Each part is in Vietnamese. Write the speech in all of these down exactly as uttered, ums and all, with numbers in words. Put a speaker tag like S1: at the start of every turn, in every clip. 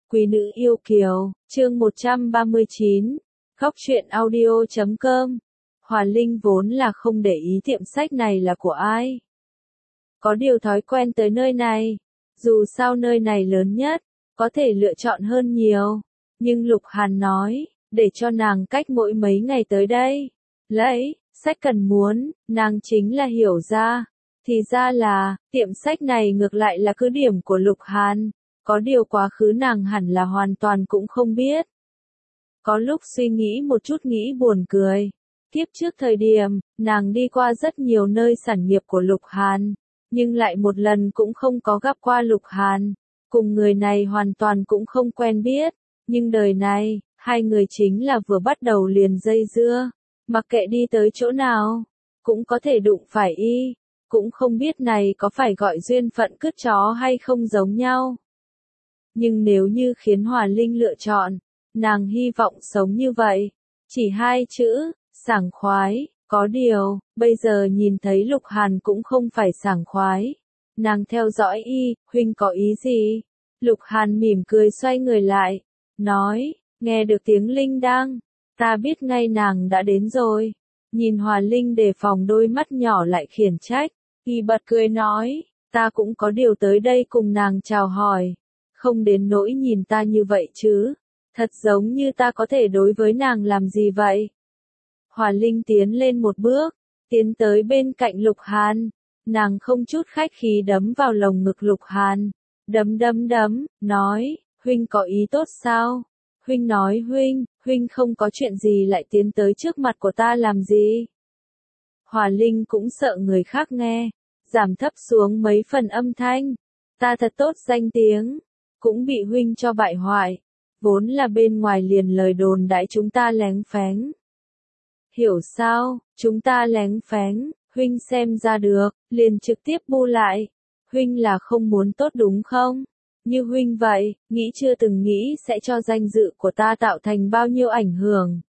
S1: Quý nữ yêu kiều, chương một trăm ba mươi chín, Góc truyện audio chấm com. Hòa Linh vốn là không để ý tiệm sách này là của ai. Có điều thói quen tới nơi này, dù sao nơi này lớn nhất, có thể lựa chọn hơn nhiều. Nhưng Lục Hàn nói, để cho nàng cách mỗi mấy ngày tới đây. Lấy, sách cần muốn, nàng chính là hiểu ra. Thì ra là, tiệm sách này ngược lại là cứ điểm của Lục Hàn. Có điều quá khứ nàng hẳn là hoàn toàn cũng không biết. Có lúc suy nghĩ một chút nghĩ buồn cười. Kiếp trước thời điểm, nàng đi qua rất nhiều nơi sản nghiệp của Lục Hàn, nhưng lại một lần cũng không có gặp qua Lục Hàn. Cùng người này hoàn toàn cũng không quen biết, nhưng đời này, hai người chính là vừa bắt đầu liền dây dưa, mặc kệ đi tới chỗ nào, cũng có thể đụng phải y, cũng không biết này có phải gọi duyên phận cứt chó hay không giống nhau. Nhưng nếu như khiến Hòa Linh lựa chọn, nàng hy vọng sống như vậy. Chỉ hai chữ, sảng khoái, có điều, bây giờ nhìn thấy Lục Hàn cũng không phải sảng khoái. Nàng theo dõi y, huynh có ý gì? Lục Hàn mỉm cười xoay người lại, nói, nghe được tiếng Linh đang, ta biết ngay nàng đã đến rồi. Nhìn Hòa Linh đề phòng đôi mắt nhỏ lại khiển trách, y bật cười nói, ta cũng có điều tới đây cùng nàng chào hỏi. Không đến nỗi nhìn ta như vậy chứ, thật giống như ta có thể đối với nàng làm gì vậy. Hòa Linh tiến lên một bước, tiến tới bên cạnh Lục Hàn, nàng không chút khách khí đấm vào lồng ngực Lục Hàn, đấm đấm đấm, nói, huynh có ý tốt sao? Huynh nói huynh, huynh không có chuyện gì lại tiến tới trước mặt của ta làm gì? Hòa Linh cũng sợ người khác nghe, giảm thấp xuống mấy phần âm thanh, ta thật tốt danh tiếng. Cũng bị huynh cho bại hoại, vốn là bên ngoài liền lời đồn đãi chúng ta lén phén. Hiểu sao, chúng ta lén phén, huynh xem ra được, liền trực tiếp bu lại. Huynh là không muốn tốt đúng không? Như huynh vậy, nghĩ chưa từng nghĩ sẽ cho danh dự của ta tạo thành bao nhiêu ảnh hưởng.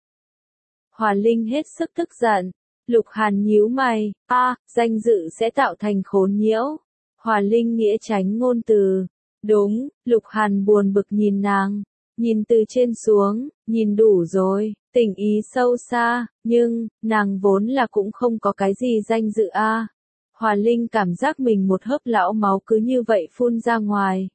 S1: Hòa Linh hết sức tức giận, Lục Hàn nhíu mày, a, à, danh dự sẽ tạo thành khốn nhiễu. Hòa Linh nghĩa tránh ngôn từ. Đúng, Lục Hàn buồn bực nhìn nàng, nhìn từ trên xuống, nhìn đủ rồi, tình ý sâu xa, nhưng, nàng vốn là cũng không có cái gì danh dự a. À. Hòa Linh cảm giác mình một hớp lão máu cứ như vậy phun ra ngoài.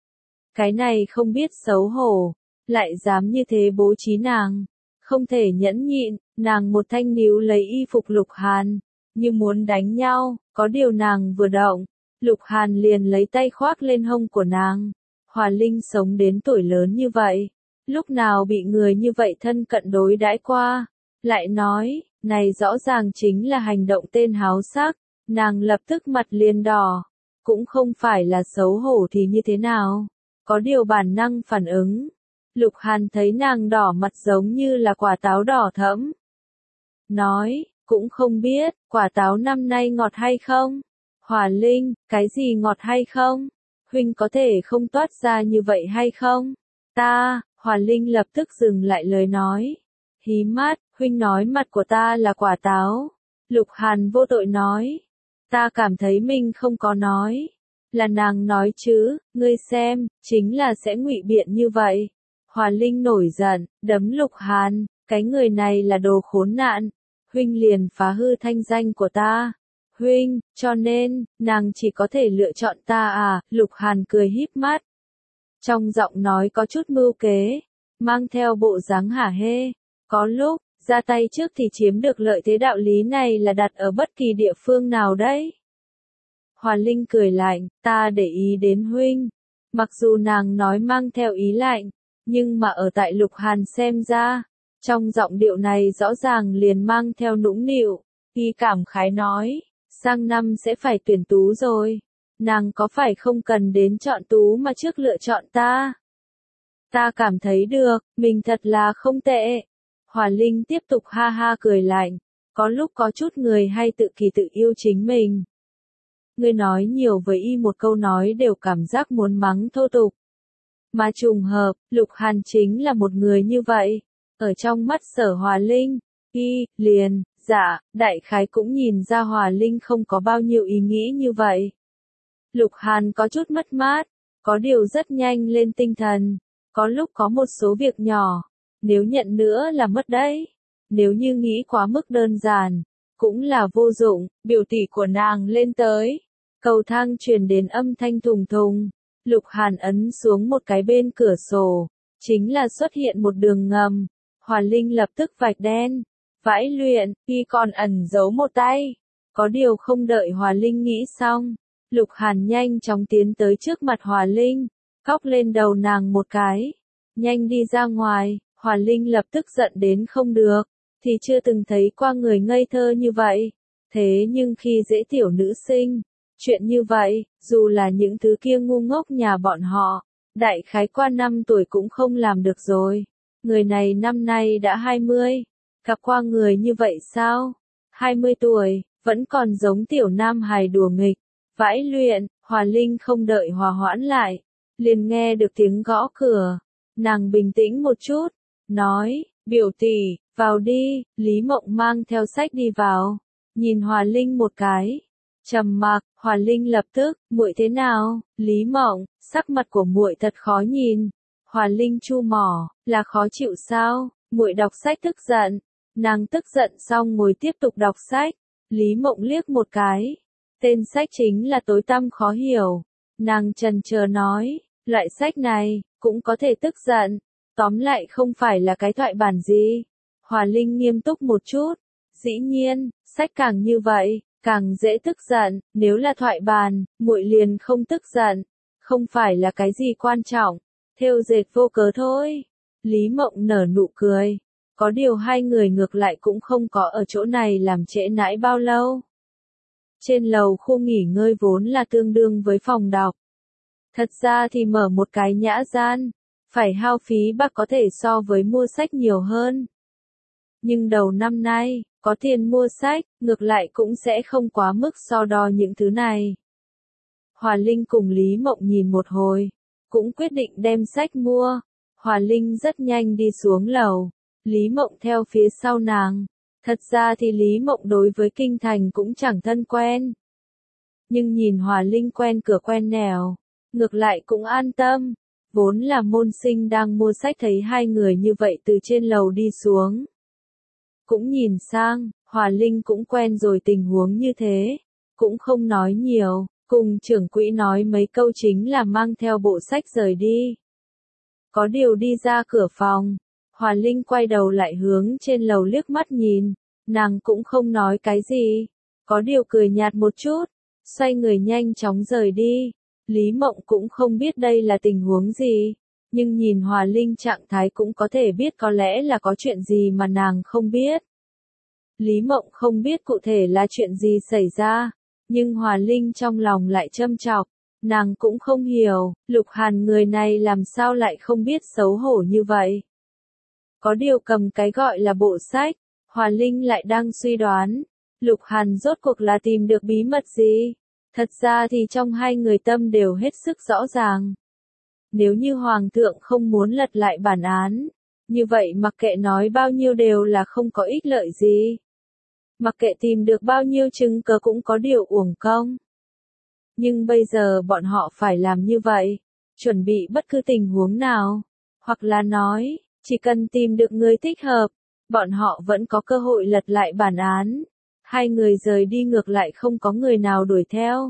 S1: Cái này không biết xấu hổ, lại dám như thế bố trí nàng, không thể nhẫn nhịn, nàng một thanh níu lấy y phục Lục Hàn, như muốn đánh nhau, có điều nàng vừa động. Lục Hàn liền lấy tay khoác lên hông của nàng. Hòa Linh sống đến tuổi lớn như vậy, lúc nào bị người như vậy thân cận đối đãi qua, lại nói, này rõ ràng chính là hành động tên háo sắc, nàng lập tức mặt liền đỏ, cũng không phải là xấu hổ thì như thế nào, có điều bản năng phản ứng. Lục Hàn thấy nàng đỏ mặt giống như là quả táo đỏ thẫm. Nói, cũng không biết, quả táo năm nay ngọt hay không? Hòa Linh, cái gì ngọt hay không? Huynh có thể không toát ra như vậy hay không? Ta, Hòa Linh lập tức dừng lại lời nói. Hí mắt, huynh nói mặt của ta là quả táo. Lục Hàn vô tội nói. Ta cảm thấy mình không có nói. Là nàng nói chứ, ngươi xem, chính là sẽ ngụy biện như vậy. Hòa Linh nổi giận, đấm Lục Hàn, cái người này là đồ khốn nạn. Huynh liền phá hư thanh danh của ta. Huynh, cho nên, nàng chỉ có thể lựa chọn ta à, Lục Hàn cười híp mắt. Trong giọng nói có chút mưu kế, mang theo bộ dáng hả hê, có lúc, ra tay trước thì chiếm được lợi thế đạo lý này là đặt ở bất kỳ địa phương nào đấy. Hòa Linh cười lạnh, ta để ý đến huynh, mặc dù nàng nói mang theo ý lạnh, nhưng mà ở tại Lục Hàn xem ra, trong giọng điệu này rõ ràng liền mang theo nũng nịu, y cảm khái nói. Sang năm sẽ phải tuyển tú rồi. Nàng có phải không cần đến chọn tú mà trước lựa chọn ta? Ta cảm thấy được, mình thật là không tệ. Hòa Linh tiếp tục ha ha cười lạnh. Có lúc có chút người hay tự kỳ tự yêu chính mình. Ngươi nói nhiều với y một câu nói đều cảm giác muốn mắng thô tục. Mà trùng hợp, Lục Hàn chính là một người như vậy. Ở trong mắt Sở Hòa Linh, y, liền. Dạ, đại khái cũng nhìn ra Hòa Linh không có bao nhiêu ý nghĩ như vậy. Lục Hàn có chút mất mát, có điều rất nhanh lên tinh thần, Có lúc có một số việc nhỏ, nếu nhận nữa là mất đấy. Nếu như nghĩ quá mức đơn giản, cũng là vô dụng. Biểu tỷ của nàng lên tới. Cầu thang truyền đến âm thanh thùng thùng. Lục Hàn ấn xuống một cái bên cửa sổ. Chính là xuất hiện một đường ngầm. Hòa Linh lập tức vạch đen. Vãi luyện, y còn ẩn giấu một tay. Có điều không đợi Hòa Linh nghĩ xong. Lục Hàn nhanh chóng tiến tới trước mặt Hòa Linh. Cóc lên đầu nàng một cái. Nhanh đi ra ngoài. Hòa Linh lập tức giận đến không được. Thì chưa từng thấy qua người ngây thơ như vậy. Thế nhưng khi dễ tiểu nữ sinh. Chuyện như vậy, dù là những thứ kia ngu ngốc nhà bọn họ. Đại khái qua năm tuổi cũng không làm được rồi. Người này năm nay đã hai mươi. Gặp qua người như vậy sao? hai mươi tuổi, vẫn còn giống tiểu nam hài đùa nghịch. Vãi luyện, Hòa Linh không đợi hòa hoãn lại. Liền nghe được tiếng gõ cửa. Nàng bình tĩnh một chút. Nói, biểu tỷ, vào đi. Lý Mộng mang theo sách đi vào. Nhìn Hòa Linh một cái. Trầm mặc, Hòa Linh lập tức, muội thế nào? Lý Mộng, sắc mặt của muội thật khó nhìn. Hòa Linh chu mỏ, là khó chịu sao? Muội đọc sách tức giận. Nàng tức giận xong ngồi tiếp tục đọc sách. Lý Mộng liếc một cái. Tên sách chính là tối tăm khó hiểu. Nàng chần chờ nói, loại sách này, cũng có thể tức giận. Tóm lại không phải là cái thoại bản gì. Hòa Linh nghiêm túc một chút. Dĩ nhiên, sách càng như vậy, càng dễ tức giận. Nếu là thoại bản, muội liền không tức giận. Không phải là cái gì quan trọng. Thêu dệt vô cớ thôi. Lý Mộng nở nụ cười. Có điều hai người ngược lại cũng không có ở chỗ này làm trễ nãi bao lâu. Trên lầu khu nghỉ ngơi vốn là tương đương với phòng đọc. Thật ra thì mở một cái nhã gian, phải hao phí bạc có thể so với mua sách nhiều hơn. Nhưng đầu năm nay, có tiền mua sách, ngược lại cũng sẽ không quá mức so đo những thứ này. Hòa Linh cùng Lý Mộng nhìn một hồi, cũng quyết định đem sách mua. Hòa Linh rất nhanh đi xuống lầu, Lý Mộng theo phía sau nàng. Thật ra thì Lý Mộng đối với kinh thành cũng chẳng thân quen. Nhưng nhìn Hòa Linh quen cửa quen nẻo, ngược lại cũng an tâm. Vốn là môn sinh đang mua sách thấy hai người như vậy từ trên lầu đi xuống. Cũng nhìn sang, Hòa Linh cũng quen rồi tình huống như thế. Cũng không nói nhiều, cùng trưởng quỹ nói mấy câu chính là mang theo bộ sách rời đi. Có điều đi ra cửa phòng, Hòa Linh quay đầu lại hướng trên lầu liếc mắt nhìn. Nàng cũng không nói cái gì. Có điều cười nhạt một chút. Xoay người nhanh chóng rời đi. Lý Mộng cũng không biết đây là tình huống gì. Nhưng nhìn Hòa Linh trạng thái cũng có thể biết có lẽ là có chuyện gì mà nàng không biết. Lý Mộng không biết cụ thể là chuyện gì xảy ra. Nhưng Hòa Linh trong lòng lại châm chọc. Nàng cũng không hiểu, Lục Hàn người này làm sao lại không biết xấu hổ như vậy. Có điều cầm cái gọi là bộ sách. Hòa Linh lại đang suy đoán, Lục Hàn rốt cuộc là tìm được bí mật gì? Thật ra thì trong hai người tâm đều hết sức rõ ràng. Nếu như Hoàng thượng không muốn lật lại bản án, như vậy mặc kệ nói bao nhiêu đều là không có ích lợi gì. Mặc kệ tìm được bao nhiêu chứng cớ cũng có điều uổng công. Nhưng bây giờ bọn họ phải làm như vậy, chuẩn bị bất cứ tình huống nào. Hoặc là nói, chỉ cần tìm được người thích hợp, bọn họ vẫn có cơ hội lật lại bản án. Hai người rời đi ngược lại không có người nào đuổi theo.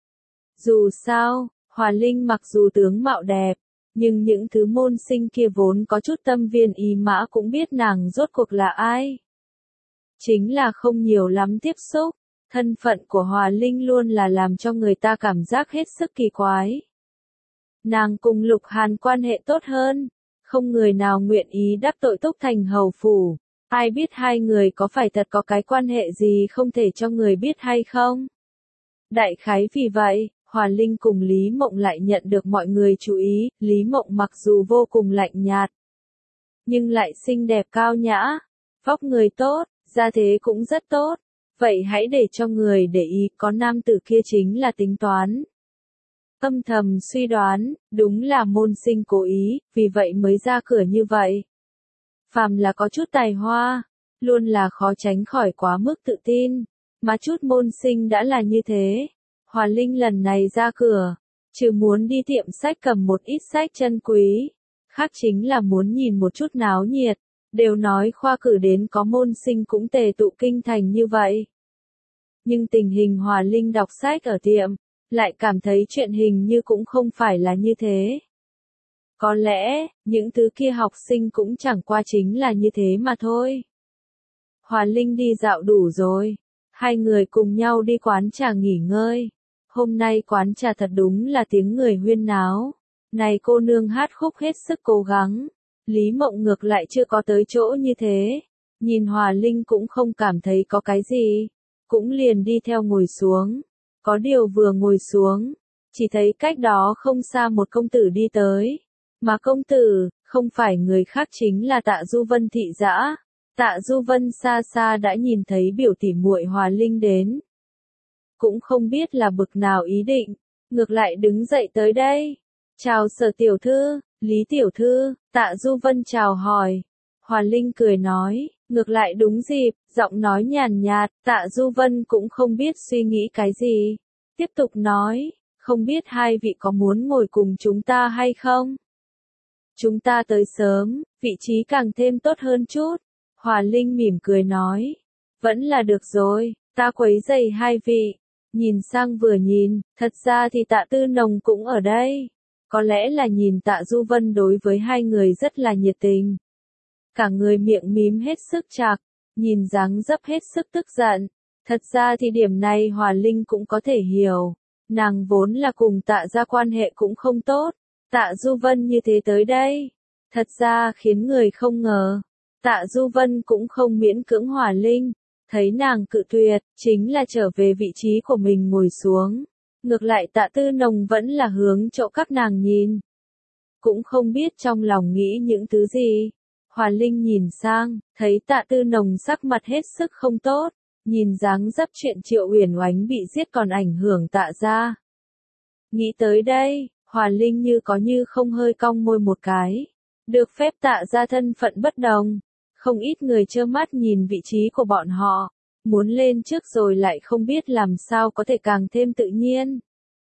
S1: Dù sao, Hòa Linh mặc dù tướng mạo đẹp, nhưng những thứ môn sinh kia vốn có chút tâm viên ý mã cũng biết nàng rốt cuộc là ai. Chính là không nhiều lắm tiếp xúc, thân phận của Hòa Linh luôn là làm cho người ta cảm giác hết sức kỳ quái. Nàng cùng Lục Hàn quan hệ tốt hơn, không người nào nguyện ý đắc tội Túc Thành hầu phủ. Ai biết hai người có phải thật có cái quan hệ gì không thể cho người biết hay không? Đại khái vì vậy, Hòa Linh cùng Lý Mộng lại nhận được mọi người chú ý. Lý Mộng mặc dù vô cùng lạnh nhạt, nhưng lại xinh đẹp cao nhã, vóc người tốt, gia thế cũng rất tốt. Vậy hãy để cho người để ý, có nam tử kia chính là tính toán. Âm thầm suy đoán, đúng là môn sinh cố ý, vì vậy mới ra cửa như vậy. Phàm là có chút tài hoa, luôn là khó tránh khỏi quá mức tự tin, mà chút môn sinh đã là như thế. Hòa Linh lần này ra cửa, trừ muốn đi tiệm sách cầm một ít sách chân quý, khác chính là muốn nhìn một chút náo nhiệt, đều nói khoa cử đến có môn sinh cũng tề tụ kinh thành như vậy. Nhưng tình hình Hòa Linh đọc sách ở tiệm, lại cảm thấy chuyện hình như cũng không phải là như thế. Có lẽ, những thứ kia học sinh cũng chẳng qua chính là như thế mà thôi. Hòa Linh đi dạo đủ rồi, hai người cùng nhau đi quán trà nghỉ ngơi. Hôm nay quán trà thật đúng là tiếng người huyên náo. Này cô nương hát khúc hết sức cố gắng. Lý Mộng ngược lại chưa có tới chỗ như thế. Nhìn Hòa Linh cũng không cảm thấy có cái gì. Cũng liền đi theo ngồi xuống. Có điều vừa ngồi xuống, chỉ thấy cách đó không xa một công tử đi tới. Mà công tử, không phải người khác chính là Tạ Du Vân thị dã. Tạ Du Vân xa xa đã nhìn thấy biểu tỉ muội Hòa Linh đến. Cũng không biết là bực nào ý định, ngược lại đứng dậy tới đây. Chào Sở tiểu thư, Lý tiểu thư, Tạ Du Vân chào hỏi. Hòa Linh cười nói, ngược lại đúng dịp, giọng nói nhàn nhạt, Tạ Du Vân cũng không biết suy nghĩ cái gì. Tiếp tục nói, không biết hai vị có muốn ngồi cùng chúng ta hay không? Chúng ta tới sớm, vị trí càng thêm tốt hơn chút. Hòa Linh mỉm cười nói, vẫn là được rồi, ta quấy rầy hai vị. Nhìn sang vừa nhìn, thật ra thì Tạ Tư Nồng cũng ở đây. Có lẽ là nhìn Tạ Du Vân đối với hai người rất là nhiệt tình. Cả người miệng mím hết sức chạc, nhìn dáng dấp hết sức tức giận. Thật ra thì điểm này Hòa Linh cũng có thể hiểu. Nàng vốn là cùng Tạ gia quan hệ cũng không tốt. Tạ Du Vân như thế tới đây, thật ra khiến người không ngờ. Tạ Du Vân cũng không miễn cưỡng Hòa Linh, thấy nàng cự tuyệt, chính là trở về vị trí của mình ngồi xuống. Ngược lại Tạ Tư Nồng vẫn là hướng chỗ các nàng nhìn. Cũng không biết trong lòng nghĩ những thứ gì. Hòa Linh nhìn sang, thấy Tạ Tư Nồng sắc mặt hết sức không tốt, nhìn dáng dấp chuyện Triệu Uyển Oánh bị giết còn ảnh hưởng Tạ gia. Nghĩ tới đây, Hòa Linh như có như không hơi cong môi một cái. Được phép Tạ gia thân phận bất đồng. Không ít người trơ mắt nhìn vị trí của bọn họ. Muốn lên trước rồi lại không biết làm sao có thể càng thêm tự nhiên.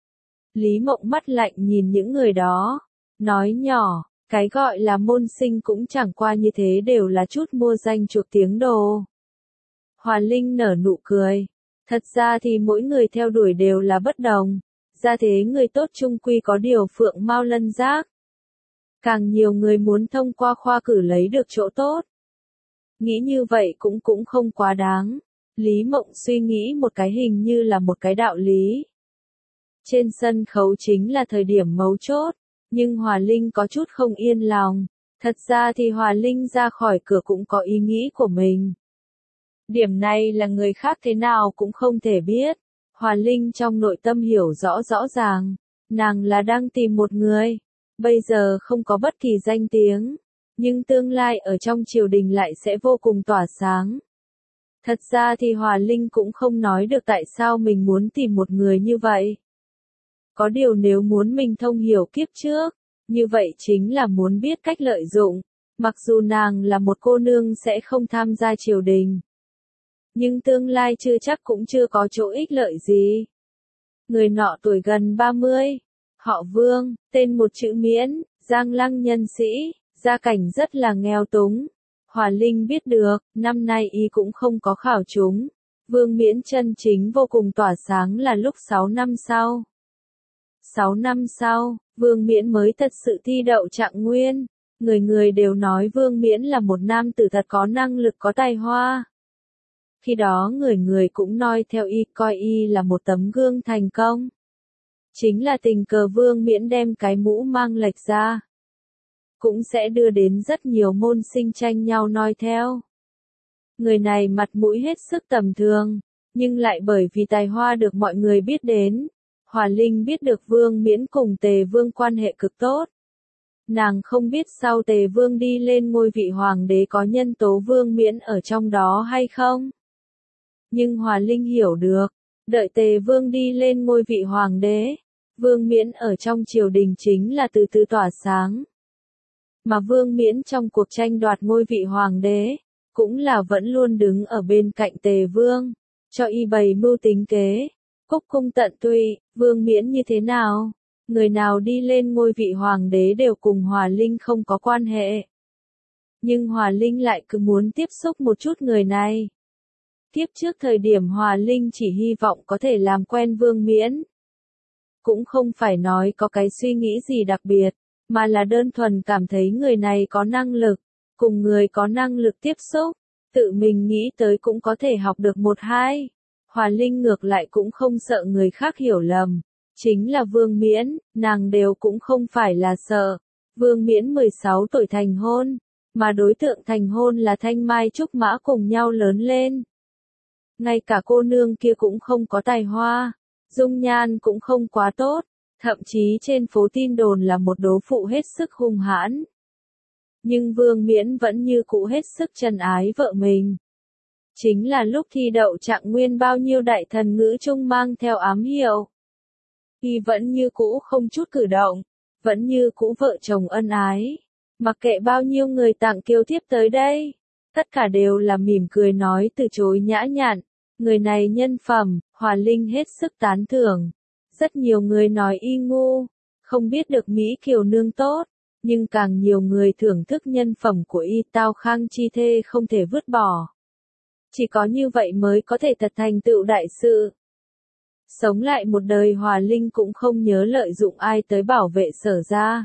S1: Lý Mộng mắt lạnh nhìn những người đó. Nói nhỏ, cái gọi là môn sinh cũng chẳng qua như thế đều là chút mua danh chuộc tiếng đồ. Hòa Linh nở nụ cười. Thật ra thì mỗi người theo đuổi đều là bất đồng. Ra thế người tốt chung quy có điều phượng mao lân giác. Càng nhiều người muốn thông qua khoa cử lấy được chỗ tốt. Nghĩ như vậy cũng cũng không quá đáng. Lý Mộng suy nghĩ một cái hình như là một cái đạo lý. Trên sân khấu chính là thời điểm mấu chốt, nhưng Hòa Linh có chút không yên lòng. Thật ra thì Hòa Linh ra khỏi cửa cũng có ý nghĩ của mình. Điểm này là người khác thế nào cũng không thể biết. Hòa Linh trong nội tâm hiểu rõ rõ ràng, nàng là đang tìm một người, bây giờ không có bất kỳ danh tiếng, nhưng tương lai ở trong triều đình lại sẽ vô cùng tỏa sáng. Thật ra thì Hòa Linh cũng không nói được tại sao mình muốn tìm một người như vậy. Có điều nếu muốn mình thông hiểu kiếp trước, như vậy chính là muốn biết cách lợi dụng, mặc dù nàng là một cô nương sẽ không tham gia triều đình. Nhưng tương lai chưa chắc cũng chưa có chỗ ích lợi gì. Người nọ tuổi gần ba mươi, họ Vương, tên một chữ Miễn, Giang Lăng nhân sĩ, gia cảnh rất là nghèo túng. Hòa Linh biết được, năm nay y cũng không có khảo trúng. Vương Miễn chân chính vô cùng tỏa sáng là lúc sáu năm sau. sáu năm sau, Vương Miễn mới thật sự thi đậu trạng nguyên. Người người đều nói Vương Miễn là một nam tử thật có năng lực có tài hoa. Khi đó người người cũng noi theo y, coi y là một tấm gương thành công. Chính là tình cờ Vương Miễn đem cái mũ mang lệch ra. Cũng sẽ đưa đến rất nhiều môn sinh tranh nhau noi theo. Người này mặt mũi hết sức tầm thường, nhưng lại bởi vì tài hoa được mọi người biết đến. Hòa Linh biết được Vương Miễn cùng Tề Vương quan hệ cực tốt. Nàng không biết sau Tề Vương đi lên ngôi vị hoàng đế có nhân tố Vương Miễn ở trong đó hay không. Nhưng Hòa Linh hiểu được, đợi Tề Vương đi lên ngôi vị hoàng đế, Vương Miễn ở trong triều đình chính là từ từ tỏa sáng. Mà Vương Miễn trong cuộc tranh đoạt ngôi vị hoàng đế, cũng là vẫn luôn đứng ở bên cạnh Tề Vương, cho y bày mưu tính kế. Cúc cung tận tụy, Vương Miễn như thế nào? Người nào đi lên ngôi vị hoàng đế đều cùng Hòa Linh không có quan hệ. Nhưng Hòa Linh lại cứ muốn tiếp xúc một chút người này. Tiếp trước thời điểm Hòa Linh chỉ hy vọng có thể làm quen Vương Miễn. Cũng không phải nói có cái suy nghĩ gì đặc biệt, mà là đơn thuần cảm thấy người này có năng lực, cùng người có năng lực tiếp xúc, tự mình nghĩ tới cũng có thể học được một hai. Hòa Linh ngược lại cũng không sợ người khác hiểu lầm, chính là Vương Miễn, nàng đều cũng không phải là sợ. Vương Miễn mười sáu tuổi thành hôn, mà đối tượng thành hôn là Thanh Mai Trúc Mã cùng nhau lớn lên. Ngay cả cô nương kia cũng không có tài hoa, dung nhan cũng không quá tốt, thậm chí trên phố tin đồn là một đố phụ hết sức hung hãn. Nhưng Vương Miễn vẫn như cũ hết sức trân ái vợ mình. Chính là lúc thi đậu Trạng Nguyên bao nhiêu đại thần ngữ trung mang theo ám hiệu. Y vẫn như cũ không chút cử động, vẫn như cũ vợ chồng ân ái. Mặc kệ bao nhiêu người tặng kiêu thiếp tới đây, tất cả đều là mỉm cười nói từ chối nhã nhặn. Người này nhân phẩm, Hòa Linh hết sức tán thưởng. Rất nhiều người nói y ngu, không biết được Mỹ Kiều nương tốt, nhưng càng nhiều người thưởng thức nhân phẩm của y tao khang chi thê không thể vứt bỏ. Chỉ có như vậy mới có thể thật thành tựu đại sự. Sống lại một đời Hòa Linh cũng không nhớ lợi dụng ai tới bảo vệ Sở gia.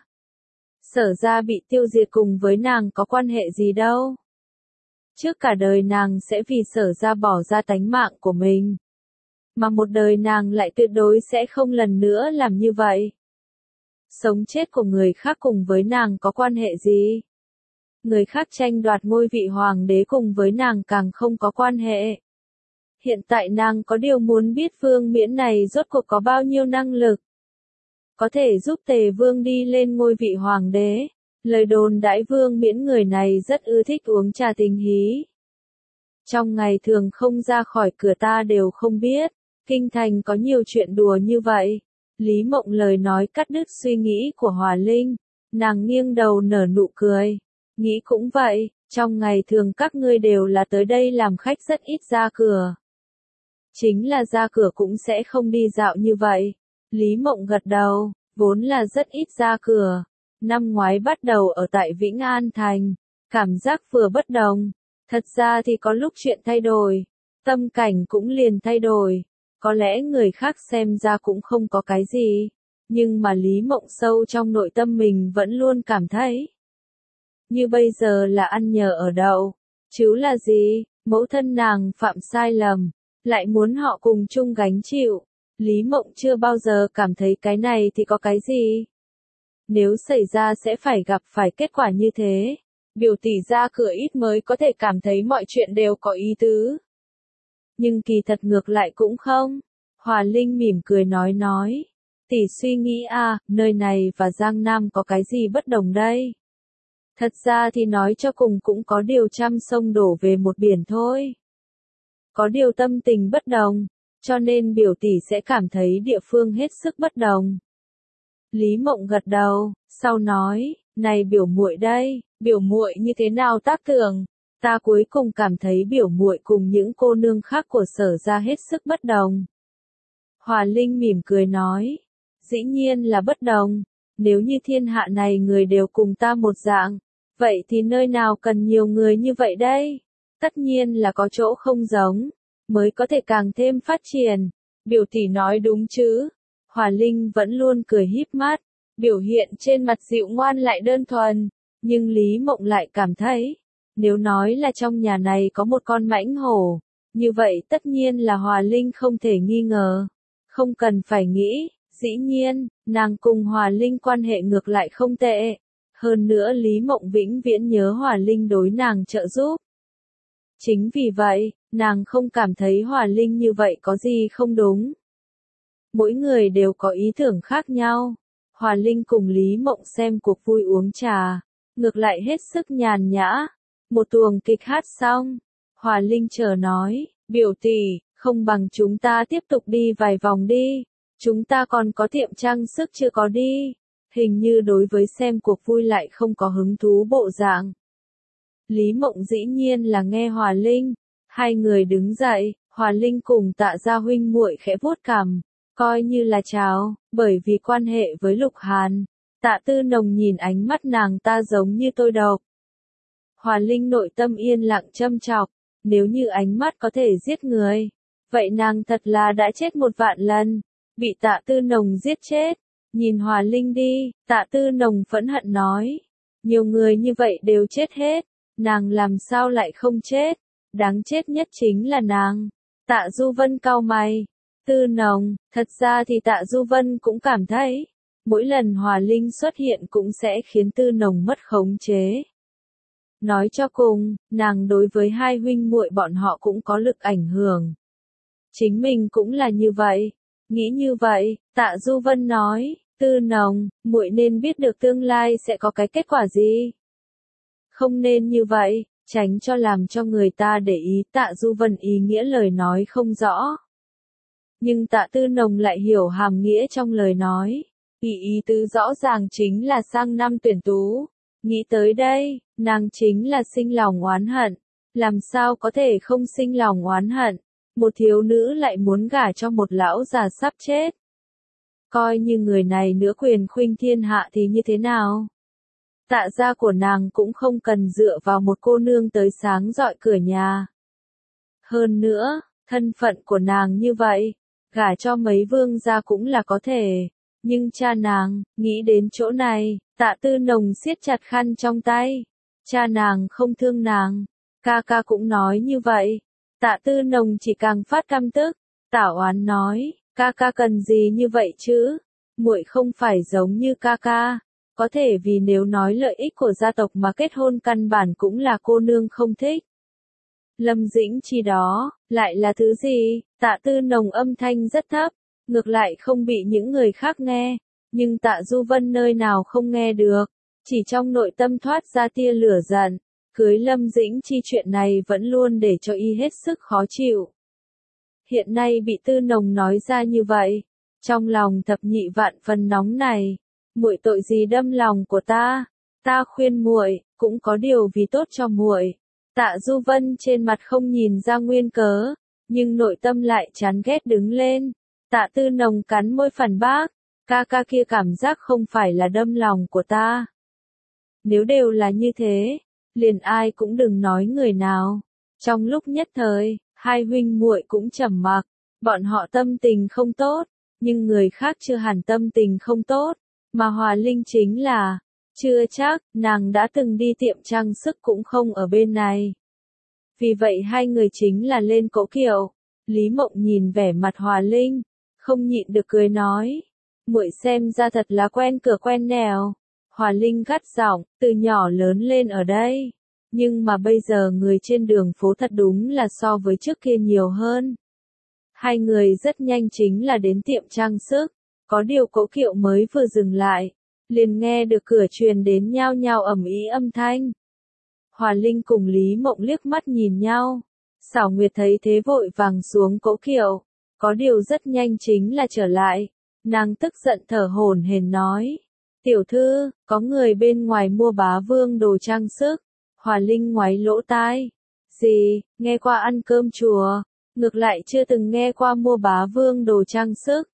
S1: Sở gia bị tiêu diệt cùng với nàng có quan hệ gì đâu. Trước cả đời nàng sẽ vì Sở gia bỏ ra tánh mạng của mình. Mà một đời nàng lại tuyệt đối sẽ không lần nữa làm như vậy. Sống chết của người khác cùng với nàng có quan hệ gì? Người khác tranh đoạt ngôi vị hoàng đế cùng với nàng càng không có quan hệ. Hiện tại nàng có điều muốn biết Vương Miễn này rốt cuộc có bao nhiêu năng lực. Có thể giúp Tề Vương đi lên ngôi vị hoàng đế. Lời đồn đãi Vương Miễn người này rất ưa thích uống trà tình hí. Trong ngày thường không ra khỏi cửa ta đều không biết, kinh thành có nhiều chuyện đùa như vậy. Lý Mộng lời nói cắt đứt suy nghĩ của Hòa Linh, nàng nghiêng đầu nở nụ cười. Nghĩ cũng vậy, trong ngày thường các ngươi đều là tới đây làm khách rất ít ra cửa. Chính là ra cửa cũng sẽ không đi dạo như vậy. Lý Mộng gật đầu, vốn là rất ít ra cửa. Năm ngoái bắt đầu ở tại Vĩnh An Thành, cảm giác vừa bất đồng. Thật ra thì có lúc chuyện thay đổi, tâm cảnh cũng liền thay đổi. Có lẽ người khác xem ra cũng không có cái gì, nhưng mà Lý Mộng sâu trong nội tâm mình vẫn luôn cảm thấy. Như bây giờ là ăn nhờ ở đậu, chứ là gì, mẫu thân nàng phạm sai lầm, lại muốn họ cùng chung gánh chịu. Lý Mộng chưa bao giờ cảm thấy cái này thì có cái gì. Nếu xảy ra sẽ phải gặp phải kết quả như thế. Biểu tỷ ra cửa ít mới có thể cảm thấy mọi chuyện đều có ý tứ. Nhưng kỳ thật ngược lại cũng không. Hòa Linh mỉm cười nói nói. Tỷ suy nghĩ à, nơi này và Giang Nam có cái gì bất đồng đây? Thật ra thì nói cho cùng cũng có điều trăm sông đổ về một biển thôi. Có điều tâm tình bất đồng, cho nên biểu tỷ sẽ cảm thấy địa phương hết sức bất đồng. Lý Mộng gật đầu, sau nói, này biểu muội đây, biểu muội như thế nào tác tưởng? Ta cuối cùng cảm thấy biểu muội cùng những cô nương khác của Sở gia hết sức bất đồng. Hòa Linh mỉm cười nói, dĩ nhiên là bất đồng, nếu như thiên hạ này người đều cùng ta một dạng, vậy thì nơi nào cần nhiều người như vậy đây? Tất nhiên là có chỗ không giống, mới có thể càng thêm phát triển. Biểu tỷ nói đúng chứ? Hòa Linh vẫn luôn cười híp mắt, biểu hiện trên mặt dịu ngoan lại đơn thuần, nhưng Lý Mộng lại cảm thấy, nếu nói là trong nhà này có một con mãnh hổ, như vậy tất nhiên là Hòa Linh không thể nghi ngờ. Không cần phải nghĩ, dĩ nhiên, nàng cùng Hòa Linh quan hệ ngược lại không tệ. Hơn nữa Lý Mộng vĩnh viễn nhớ Hòa Linh đối nàng trợ giúp. Chính vì vậy, nàng không cảm thấy Hòa Linh như vậy có gì không đúng. Mỗi người đều có ý tưởng khác nhau. Hòa Linh cùng Lý Mộng xem cuộc vui uống trà, ngược lại hết sức nhàn nhã. Một tuồng kịch hát xong, Hòa Linh chờ nói, biểu tỷ, không bằng chúng ta tiếp tục đi vài vòng đi. Chúng ta còn có tiệm trang sức chưa có đi. Hình như đối với xem cuộc vui lại không có hứng thú bộ dạng. Lý Mộng dĩ nhiên là nghe Hòa Linh. Hai người đứng dậy, Hòa Linh cùng Tạ Gia huynh muội khẽ vuốt cằm. Coi như là chào, bởi vì quan hệ với Lục Hàn. Tạ Tư Nồng nhìn ánh mắt nàng ta giống như tôi độc. Hòa Linh nội tâm yên lặng châm chọc, nếu như ánh mắt có thể giết người, vậy nàng thật là đã chết một vạn lần, bị Tạ Tư Nồng giết chết. Nhìn Hòa Linh đi, Tạ Tư Nồng phẫn hận nói, nhiều người như vậy đều chết hết, nàng làm sao lại không chết, đáng chết nhất chính là nàng. Tạ Du Vân cau mày, Tư Nồng, thật ra thì Tạ Du Vân cũng cảm thấy, mỗi lần Hòa Linh xuất hiện cũng sẽ khiến Tư Nồng mất khống chế. Nói cho cùng, nàng đối với hai huynh muội bọn họ cũng có lực ảnh hưởng. Chính mình cũng là như vậy. Nghĩ như vậy, Tạ Du Vân nói, Tư Nồng, muội nên biết được tương lai sẽ có cái kết quả gì. Không nên như vậy, tránh cho làm cho người ta để ý. Tạ Du Vân ý nghĩa lời nói không rõ. Nhưng Tạ Tư Nồng lại hiểu hàm nghĩa trong lời nói. Ý ý tứ rõ ràng chính là sang năm tuyển tú. Nghĩ tới đây, nàng chính là sinh lòng oán hận. Làm sao có thể không sinh lòng oán hận? Một thiếu nữ lại muốn gả cho một lão già sắp chết. Coi như người này nữa quyền khuynh thiên hạ thì như thế nào? Tạ gia của nàng cũng không cần dựa vào một cô nương tới sáng rọi cửa nhà. Hơn nữa, thân phận của nàng như vậy, gả cho mấy vương gia cũng là có thể. Nhưng cha nàng, nghĩ đến chỗ này, Tạ Tư Nồng siết chặt khăn trong tay. Cha nàng không thương nàng, ca ca cũng nói như vậy. Tạ Tư Nồng chỉ càng phát căm tức. Tả Oán nói, ca ca cần gì như vậy chứ? Muội không phải giống như ca ca. Có thể vì nếu nói lợi ích của gia tộc mà kết hôn căn bản cũng là cô nương không thích. Lâm Dĩnh Chi đó, lại là thứ gì? Tạ Tư Nồng âm thanh rất thấp, ngược lại không bị những người khác nghe. Nhưng Tạ Du Vân nơi nào không nghe được, chỉ trong nội tâm thoát ra tia lửa giận. Cưới Lâm Dĩnh Chi chuyện này vẫn luôn để cho y hết sức khó chịu. Hiện nay bị Tư Nồng nói ra như vậy, trong lòng thập nhị vạn phần nóng này. Muội tội gì đâm lòng của ta? Ta khuyên muội, cũng có điều vì tốt cho muội. Tạ Du Vân trên mặt không nhìn ra nguyên cớ, nhưng nội tâm lại chán ghét đứng lên. Tạ Tư Nồng cắn môi phản bác, ca ca kia cảm giác không phải là đâm lòng của ta. Nếu đều là như thế, liền ai cũng đừng nói người nào. Trong lúc nhất thời, hai huynh muội cũng trầm mặc, bọn họ tâm tình không tốt, nhưng người khác chưa hẳn tâm tình không tốt, mà Hòa Linh chính là, chưa chắc, nàng đã từng đi tiệm trang sức cũng không ở bên này. Vì vậy hai người chính là lên cỗ kiệu. Lý Mộng nhìn vẻ mặt Hòa Linh, không nhịn được cười nói, muội xem ra thật là quen cửa quen nẻo. Hòa Linh gắt giọng, từ nhỏ lớn lên ở đây, nhưng mà bây giờ người trên đường phố thật đúng là so với trước kia nhiều hơn. Hai người rất nhanh chính là đến tiệm trang sức, có điều cỗ kiệu mới vừa dừng lại, liền nghe được cửa truyền đến nhao nhao ầm ĩ âm thanh. Hòa Linh cùng Lý Mộng liếc mắt nhìn nhau, Xảo Nguyệt thấy thế vội vàng xuống cỗ kiệu, có điều rất nhanh chính là trở lại, nàng tức giận thở hổn hển nói, tiểu thư, có người bên ngoài mua Bá Vương đồ trang sức. Hòa Linh ngoáy lỗ tai, gì, nghe qua ăn cơm chùa, ngược lại chưa từng nghe qua mua Bá Vương đồ trang sức.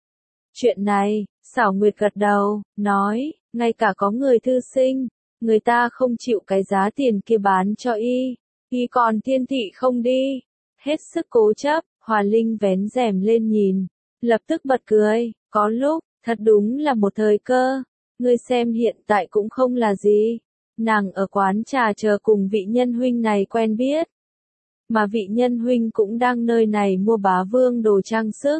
S1: Chuyện này, Xảo Nguyệt gật đầu, nói, ngay cả có người thư sinh, người ta không chịu cái giá tiền kia bán cho y, y còn thiên thị không đi. Hết sức cố chấp, Hòa Linh vén rèm lên nhìn, lập tức bật cười, có lúc, thật đúng là một thời cơ, ngươi xem hiện tại cũng không là gì. Nàng ở quán trà chờ cùng vị nhân huynh này quen biết, mà vị nhân huynh cũng đang nơi này mua Bá Vương đồ trang sức.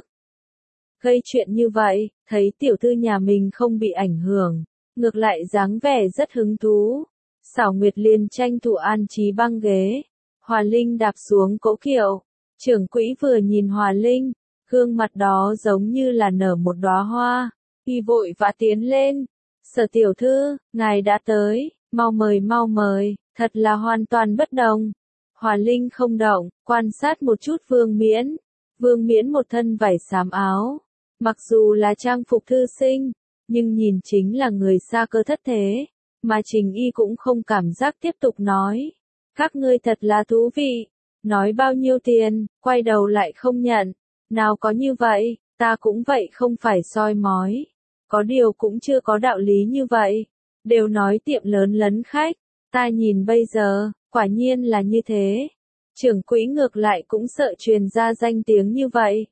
S1: Gây chuyện như vậy, thấy tiểu thư nhà mình không bị ảnh hưởng, ngược lại dáng vẻ rất hứng thú. Xảo Nguyệt liền tranh thủ an trí băng ghế, Hòa Linh đạp xuống cỗ kiệu. Trưởng quỹ vừa nhìn Hòa Linh, gương mặt đó giống như là nở một đóa hoa, y vội vã tiến lên. Sở tiểu thư, ngài đã tới, mau mời mau mời, thật là hoàn toàn bất đồng. Hòa Linh không động, quan sát một chút Vương Miễn. Vương Miễn một thân vải xám áo, mặc dù là trang phục thư sinh, nhưng nhìn chính là người xa cơ thất thế, mà Trình Y cũng không cảm giác tiếp tục nói. Các ngươi thật là thú vị, nói bao nhiêu tiền, quay đầu lại không nhận, nào có như vậy, Ta cũng vậy không phải soi mói. Có điều cũng chưa có đạo lý như vậy. Đều nói tiệm lớn lấn khách. Ta nhìn bây giờ, quả nhiên là như thế. Trưởng quỹ ngược lại cũng sợ truyền ra danh tiếng như vậy.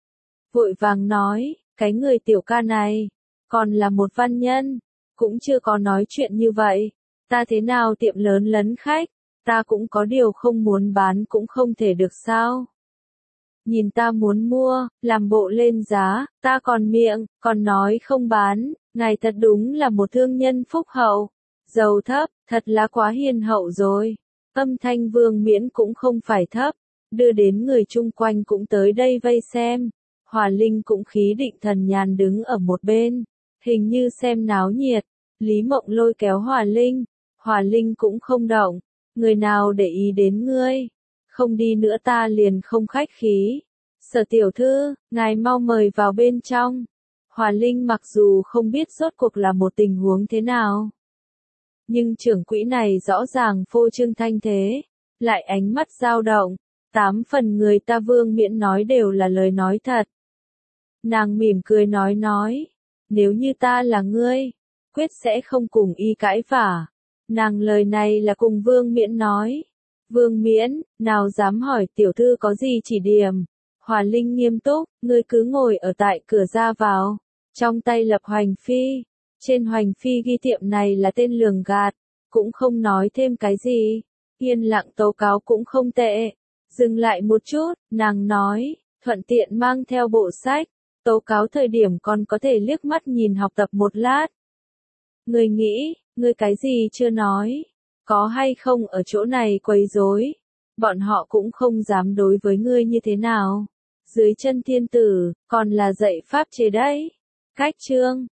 S1: Vội vàng nói, cái người tiểu ca này, còn là một văn nhân, cũng chưa có nói chuyện như vậy. Ta thế nào tiệm lớn lấn khách, ta cũng có điều không muốn bán cũng không thể được sao. Nhìn ta muốn mua, làm bộ lên giá, ta còn miệng, còn nói không bán, ngài thật đúng là một thương nhân phúc hậu. Giàu thấp, thật là quá hiền hậu rồi. Âm thanh Vương Miễn cũng không phải thấp, đưa đến người chung quanh cũng tới đây vây xem. Hòa Linh cũng khí định thần nhàn đứng ở một bên, hình như xem náo nhiệt. Lý Mộng lôi kéo Hòa Linh, Hòa Linh cũng không động, người nào để ý đến ngươi, không đi nữa ta liền không khách khí. Sở tiểu thư, ngài mau mời vào bên trong. Hòa Linh mặc dù không biết rốt cuộc là một tình huống thế nào, nhưng trưởng quỹ này rõ ràng phô trương thanh thế, lại ánh mắt dao động, tám phần người ta Vương Miễn nói đều là lời nói thật. Nàng mỉm cười nói nói, nếu như ta là ngươi, quyết sẽ không cùng y cãi vả. Nàng lời này là cùng Vương Miễn nói. Vương Miễn, nào dám hỏi tiểu thư có gì chỉ điểm. Hòa Linh nghiêm túc, ngươi cứ ngồi ở tại cửa ra vào, trong tay lập hoành phi. Trên hoành phi ghi tiệm này là tên lường gạt, cũng không nói thêm cái gì. Yên lặng tố cáo cũng không tệ. Dừng lại một chút, nàng nói, thuận tiện mang theo bộ sách. Tố cáo thời điểm còn có thể liếc mắt nhìn học tập một lát. Ngươi nghĩ, ngươi cái gì chưa nói, có hay không ở chỗ này quấy rối, bọn họ cũng không dám đối với ngươi như thế nào. Dưới chân thiên tử, còn là dạy pháp chế đấy. Cách chương